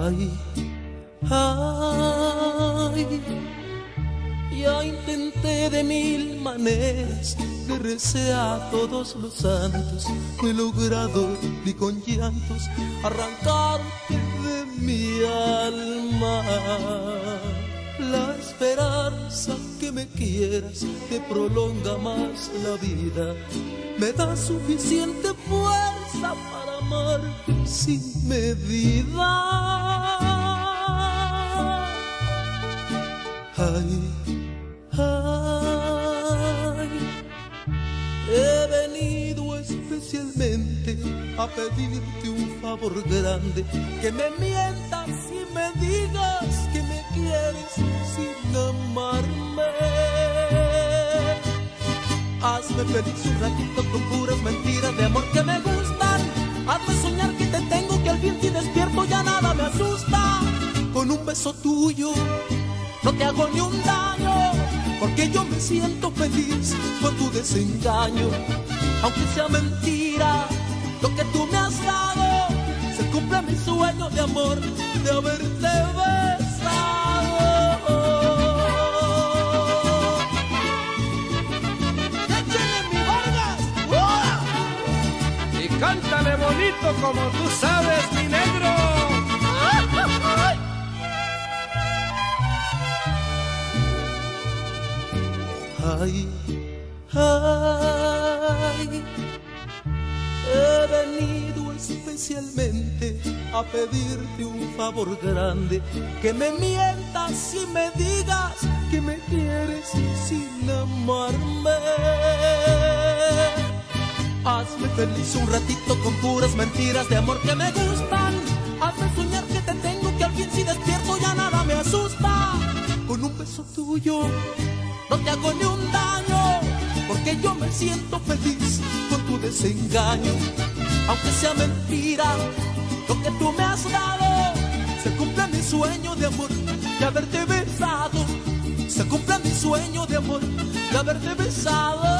Ay, ay, ya intenté de mil maneras, le recé a todos los santos, no he logrado ni con llantos arrancarte de mi alma. La esperanza que me quieras te prolonga más la vida, me da suficiente fuerza para amar sin medida. Ay, ay, he venido especialmente a pedirte un favor grande, que me mientas y me digas que me quieres sin amarme. Hazme feliz un ratito con puras mentiras de amor que me gustan. Hazme soñar que te tengo, que al fin si despierto ya nada me asusta. Con un beso tuyo no te hago ni un daño, porque yo me siento feliz con tu desengaño. Aunque sea mentira lo que tú me has dado, se cumple mi sueño de amor, de haberte besado. ¡Échale mi Vargas! Y cántale bonito como tú sabes, mi negro. Ay, ay, he venido especialmente a pedirte un favor grande, que me mientas y me digas que me quieres sin amarme. Hazme feliz un ratito con puras mentiras de amor que me gustan. Hazme soñar que te tengo, que al fin si despierto ya nada me asusta. Con un beso tuyo no te hago ni un daño, porque yo me siento feliz con tu desengaño. Aunque sea mentira lo que tú me has dado, se cumple mi sueño de amor de haberte besado. Se cumple mi sueño de amor de haberte besado.